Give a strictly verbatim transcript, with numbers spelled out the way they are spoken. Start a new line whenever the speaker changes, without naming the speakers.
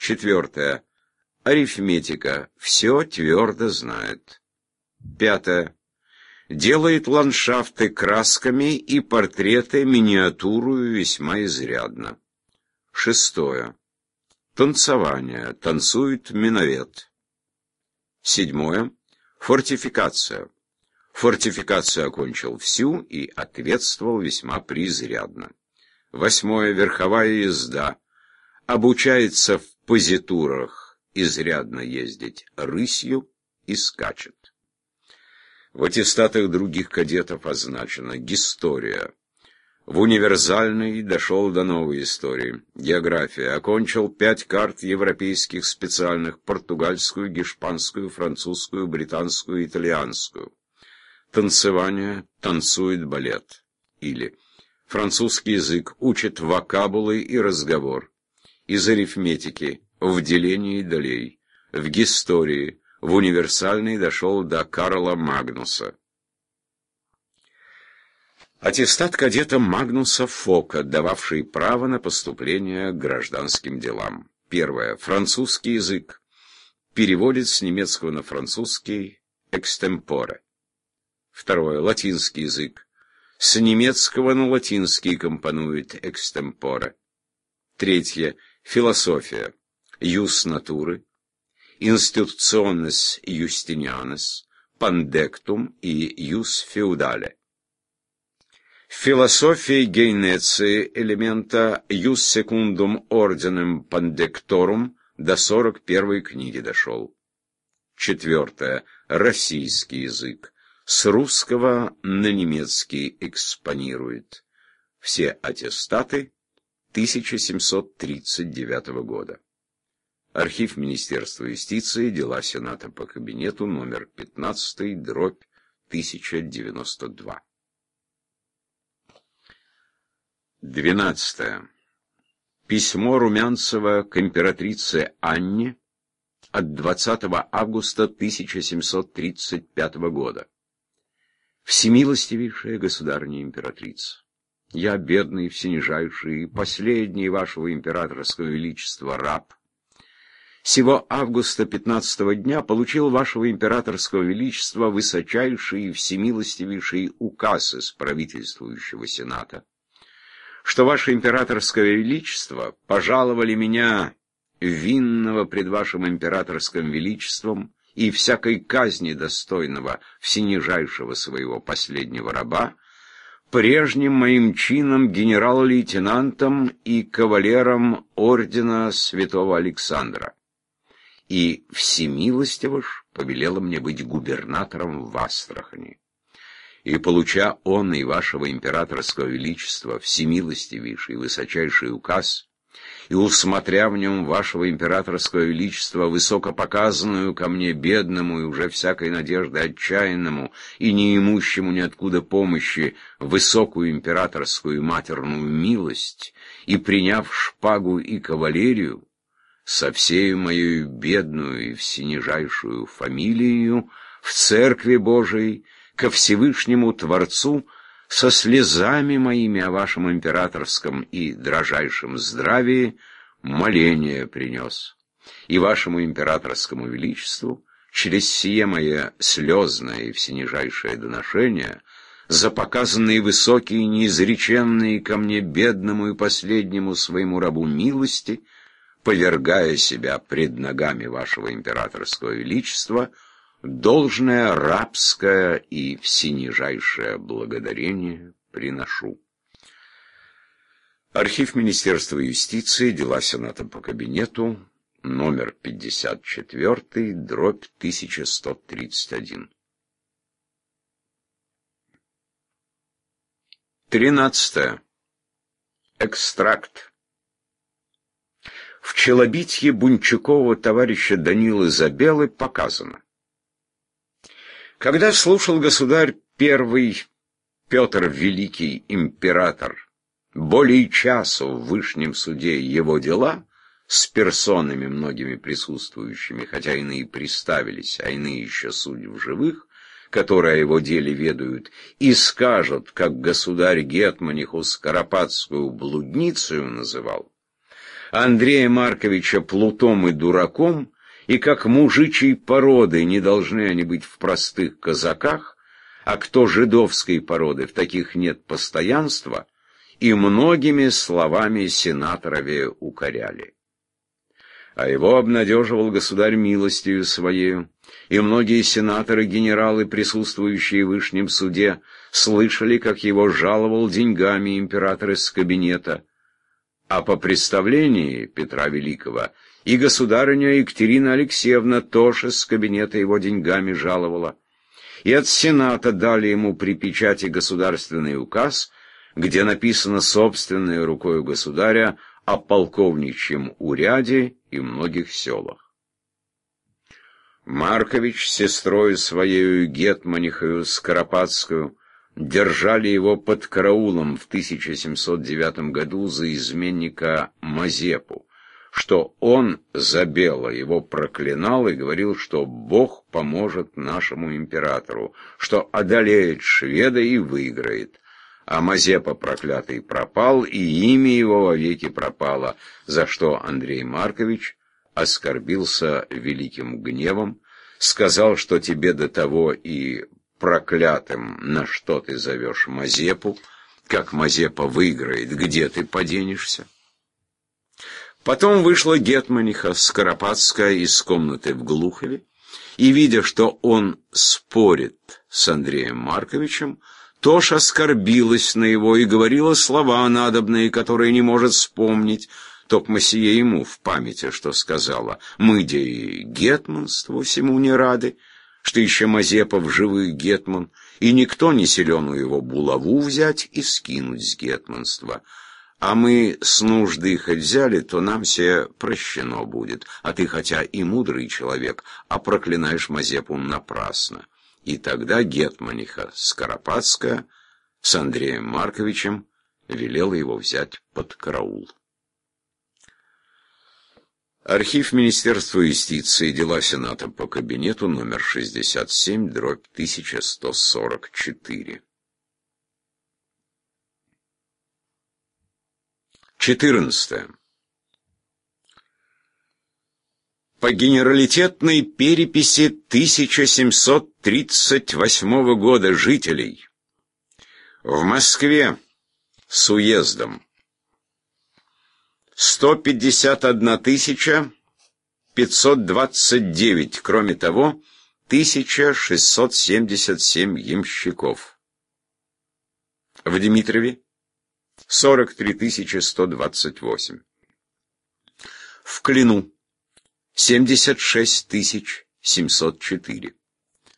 Четвертое. Арифметика. Все твердо знает. Пятое. Делает ландшафты красками и портреты миниатюрою весьма изрядно. Шестое. Танцевание. Танцует миновет. Седьмое. Фортификация. Фортификацию окончил всю и ответствовал весьма преизрядно. Восьмое. Верховая езда. Обучается в позитурах изрядно ездить рысью и скачет. В аттестатах других кадетов означена гистория. В универсальной дошел до новой истории. География. Окончил пять карт европейских специальных: португальскую, гешпанскую, французскую, британскую, итальянскую. Танцевание. Танцует балет. Или французский язык. Учит вокабулы и разговор. Из арифметики. В делении долей. В гистории. В универсальной дошел до Карла Магнуса. Аттестат кадета Магнуса Фока, дававший право на поступление к гражданским делам. Первое. Французский язык. Переводит с немецкого на французский экстемпоре. Второе. Латинский язык. С немецкого на латинский компонует экстемпоре. Третье. Философия. Юс натуры. Институционес Юстинианес, Пандектум и Юс Феудале. В философии гейнеции элемента Юс Секундум Орденем Пандекторум до сорок первой книги дошел. Четвертое. Российский язык. С русского на немецкий экспонирует. Все аттестаты тысяча семьсот тридцать девятого года. Архив Министерства юстиции, дела Сената по кабинету, номер пятнадцать, дробь тысяча девяносто два. Двенадцатое. Письмо Румянцева к императрице Анне от двадцатого августа тысяча семьсот тридцать пятого года. Всемилостивейшая государыня императрица, я, бедный, всенижайший, последний вашего императорского величества раб, сего августа пятнадцатого дня получил вашего императорского величества высочайший и всемилостивейший указ из правительствующего сената, что ваше императорское величество пожаловали меня, винного пред вашим императорским величеством и всякой казни достойного всенижайшего своего последнего раба, прежним моим чином генерал-лейтенантом и кавалером ордена святого Александра. И всемилостиво ж повелела мне быть губернатором в Астрахани. И, получа он и вашего императорского величества всемилостивейший и высочайший указ, и усмотря в нем вашего императорского величества высокопоказанную ко мне бедному и уже всякой надежды отчаянному и не имущему ниоткуда помощи высокую императорскую матерную милость, и приняв шпагу и кавалерию, со всею моею бедную и всенижайшую фамилию в Церкви Божией ко Всевышнему Творцу со слезами моими о вашем императорском и дрожайшем здравии моление принес, и вашему императорскому величеству через сие мое слезное и всенижайшее доношение за показанные высокие и неизреченные ко мне бедному и последнему своему рабу милости, повергая себя пред ногами вашего императорского величества, должное рабское и всенижайшее благодарение приношу. Архив Министерства юстиции, дела Сената по кабинету, номер пятьдесят четыре, дробь тысяча сто тридцать один. Тринадцатое. Экстракт. В челобитье Бунчукова товарища Данилы Забелы показано: когда слушал государь первый Петр Великий император более часу в Вышнем суде его дела с персонами многими присутствующими, хотя иные приставились, а иные еще судьи в живых, которые о его деле ведают, и скажут, как государь Гетманиху Скоропадскую блудницею называл, Андрея Марковича плутом и дураком, и как мужичьей породы не должны они быть в простых казаках, а кто жидовской породы, в таких нет постоянства, и многими словами сенаторове укоряли. А его обнадеживал государь милостью своею, и многие сенаторы-генералы, присутствующие в Вышнем суде, слышали, как его жаловал деньгами император из кабинета. А по представлении Петра Великого и государыня Екатерина Алексеевна тоже из кабинета его деньгами жаловала. И от сената дали ему при печати государственный указ, где написано собственной рукою государя о полковничьем уряде и многих селах. Маркович с сестрою своею Гетманихою Скоропадскую держали его под караулом в тысяча семьсот девятом году за изменника Мазепу, что он за бело его проклинал и говорил, что Бог поможет нашему императору, что одолеет шведа и выиграет. А Мазепа проклятый пропал, и имя его вовеки пропало, за что Андрей Маркович оскорбился великим гневом, сказал, что тебе до того и проклятым, на что ты зовешь Мазепу, как Мазепа выиграет, где ты поденешься. Потом вышла Гетманиха Скоропадская из комнаты в Глухове, и, видя, что он спорит с Андреем Марковичем, тоже оскорбилась на его и говорила слова надобные, которые не может вспомнить, токмо сие ему в памяти, что сказала: «Мы де и гетманству всему не рады, что еще Мазепа в живых гетман, и никто не силен его булаву взять и скинуть с гетманства. А мы с нужды хоть взяли, то нам все прощено будет, а ты хотя и мудрый человек, а проклинаешь Мазепу напрасно». И тогда Гетманиха Скоропадская с Андреем Марковичем велела его взять под караул. Архив Министерства юстиции, дела Сената по кабинету, номер шестьдесят семь, дробь тысяча сто сорок четыре. четырнадцатое. По генералитетной переписи тысяча семьсот тридцать восьмого года жителей в Москве с уездом сто пятьдесят одна тысяча пятьсот двадцать девять, кроме того, тысяча шестьсот семьдесят семь ямщиков. В Дмитрове сорок три тысячи сто двадцать восемь. В Клину семьдесят шесть тысяч семьсот четыре.